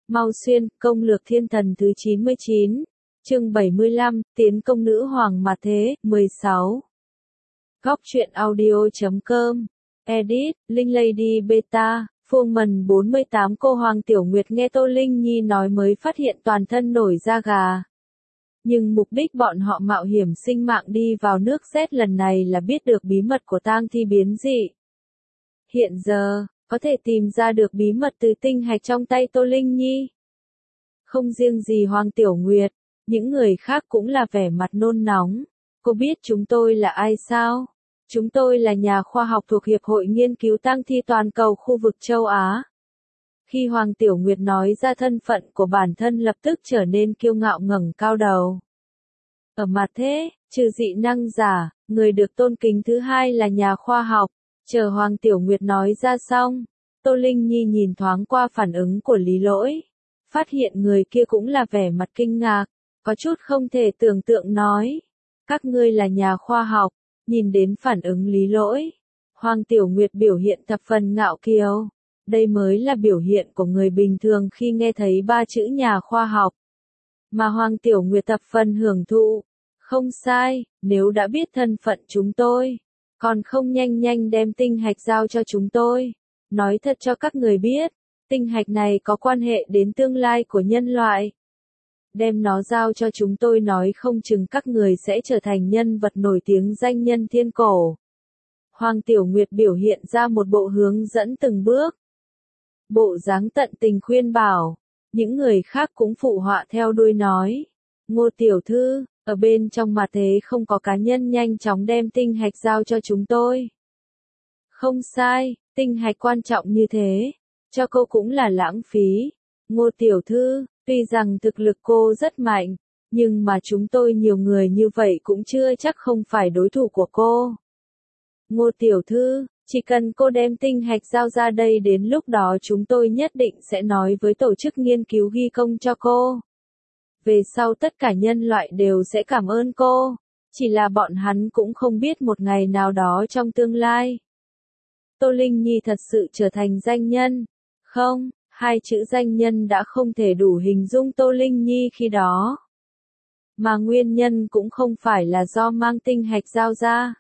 Mao Xuyên, công lược thiên thần thứ 99, chương 75, tiến công nữ hoàng mà thế, 16. Góc truyện audio.com, edit, Linh Lady Beta, Phương Mần 48. Cô Hoàng Tiểu Nguyệt nghe Tô Linh Nhi nói mới phát hiện toàn thân nổi da gà. Nhưng mục đích bọn họ mạo hiểm sinh mạng đi vào nước Z lần này là biết được bí mật của tang thi biến dị. Hiện giờ, có thể tìm ra được bí mật từ tinh hạch trong tay Tô Linh Nhi. Không riêng gì Hoàng Tiểu Nguyệt, những người khác cũng là vẻ mặt nôn nóng. Cô biết chúng tôi là ai sao? Chúng tôi là nhà khoa học thuộc Hiệp hội Nghiên cứu Tang thi toàn cầu khu vực châu Á. Khi Hoàng Tiểu Nguyệt nói ra thân phận của bản thân lập tức trở nên kiêu ngạo ngẩng cao đầu. Ở mặt thế, trừ dị năng giả, người được tôn kính thứ hai là nhà khoa học. Chờ Hoàng Tiểu Nguyệt nói ra xong, Tô Linh Nhi nhìn thoáng qua phản ứng của Lý Lỗi. Phát hiện người kia cũng là vẻ mặt kinh ngạc, có chút không thể tưởng tượng nói. Các ngươi là nhà khoa học, nhìn đến phản ứng Lý Lỗi. Hoàng Tiểu Nguyệt biểu hiện thập phần ngạo kiều. Đây mới là biểu hiện của người bình thường khi nghe thấy ba chữ nhà khoa học. Mà Hoàng Tiểu Nguyệt thập phần hưởng thụ. Không sai, nếu đã biết thân phận chúng tôi, còn không nhanh nhanh đem tinh hạch giao cho chúng tôi. Nói thật cho các người biết, tinh hạch này có quan hệ đến tương lai của nhân loại. Đem nó giao cho chúng tôi nói không chừng các người sẽ trở thành nhân vật nổi tiếng danh nhân thiên cổ. Hoàng Tiểu Nguyệt biểu hiện ra một bộ hướng dẫn từng bước. Bộ dáng tận tình khuyên bảo, những người khác cũng phụ họa theo đuôi nói. Ngô Tiểu Thư, ở bên trong mà thế không có cá nhân nhanh chóng đem tinh hạch giao cho chúng tôi. Không sai, tinh hạch quan trọng như thế, cho cô cũng là lãng phí. Ngô Tiểu Thư, tuy rằng thực lực cô rất mạnh, nhưng mà chúng tôi nhiều người như vậy cũng chưa chắc không phải đối thủ của cô. Ngô Tiểu Thư, chỉ cần cô đem tinh hạch giao ra đây đến lúc đó chúng tôi nhất định sẽ nói với tổ chức nghiên cứu ghi công cho cô. Về sau tất cả nhân loại đều sẽ cảm ơn cô, chỉ là bọn hắn cũng không biết một ngày nào đó trong tương lai. Tô Linh Nhi thật sự trở thành danh nhân. Không, hai chữ danh nhân đã không thể đủ hình dung Tô Linh Nhi khi đó. Mà nguyên nhân cũng không phải là do mang tinh hạch giao ra.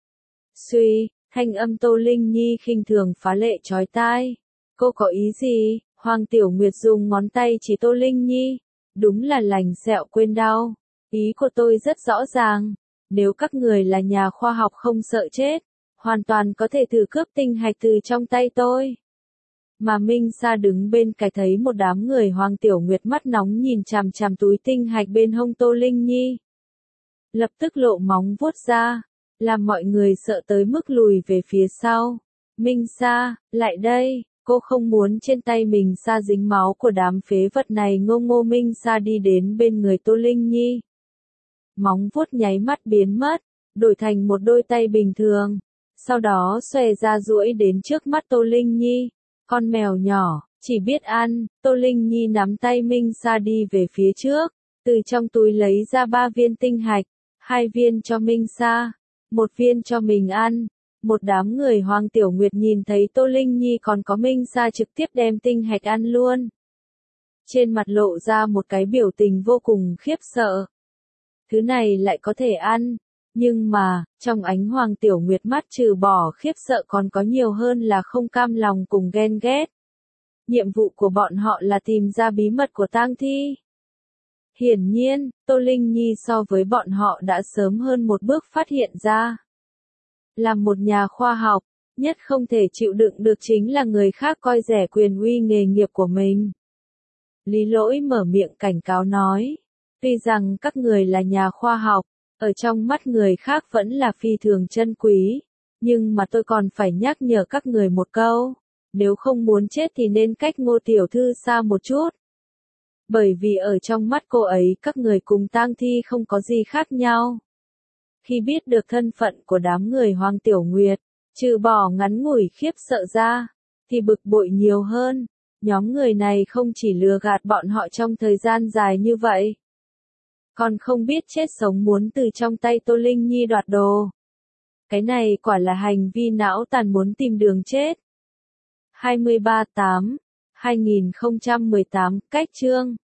Suy, thanh âm Tô Linh Nhi khinh thường phá lệ chói tai. Cô có ý gì? Hoàng Tiểu Nguyệt dùng ngón tay chỉ Tô Linh Nhi. Đúng là lành sẹo quên đau. Ý của tôi rất rõ ràng. Nếu các người là nhà khoa học không sợ chết, hoàn toàn có thể thử cướp tinh hạch từ trong tay tôi. Mà Minh Sa đứng bên cạnh thấy một đám người. Hoàng Tiểu Nguyệt mắt nóng nhìn chằm chằm túi tinh hạch bên hông Tô Linh Nhi. Lập tức lộ móng vuốt ra, làm mọi người sợ tới mức lùi về phía sau. Minh Sa, lại đây, cô không muốn trên tay mình sa dính máu của đám phế vật này. Ngô Minh Sa đi đến bên người Tô Linh Nhi. Móng vuốt nháy mắt biến mất, đổi thành một đôi tay bình thường. Sau đó xòe ra duỗi đến trước mắt Tô Linh Nhi. Con mèo nhỏ, chỉ biết ăn. Tô Linh Nhi nắm tay Minh Sa đi về phía trước, từ trong túi lấy ra 3 viên tinh hạch, 2 viên cho Minh Sa, 1 viên cho mình ăn. Một đám người. Hoàng Tiểu Nguyệt nhìn thấy Tô Linh Nhi còn có Minh Sa trực tiếp đem tinh hạch ăn luôn. Trên mặt lộ ra một cái biểu tình vô cùng khiếp sợ. Thứ này lại có thể ăn. Nhưng mà, trong ánh Hoàng Tiểu Nguyệt mắt trừ bỏ khiếp sợ còn có nhiều hơn là không cam lòng cùng ghen ghét. Nhiệm vụ của bọn họ là tìm ra bí mật của tang thi. Hiển nhiên, Tô Linh Nhi so với bọn họ đã sớm hơn một bước phát hiện ra. Làm một nhà khoa học, nhất không thể chịu đựng được chính là người khác coi rẻ quyền uy nghề nghiệp của mình. Lý Lỗi mở miệng cảnh cáo nói, tuy rằng các người là nhà khoa học, ở trong mắt người khác vẫn là phi thường chân quý, nhưng mà tôi còn phải nhắc nhở các người một câu, nếu không muốn chết thì nên cách Ngô Tiểu Thư xa một chút. Bởi vì ở trong mắt cô ấy các người cùng tang thi không có gì khác nhau. Khi biết được thân phận của đám người Hoàng Tiểu Nguyệt, trừ bỏ ngắn ngủi khiếp sợ ra, thì bực bội nhiều hơn. Nhóm người này không chỉ lừa gạt bọn họ trong thời gian dài như vậy, còn không biết chết sống muốn từ trong tay Tô Linh Nhi đoạt đồ. Cái này quả là hành vi não tàn muốn tìm đường chết. 23/8 2018, cách chương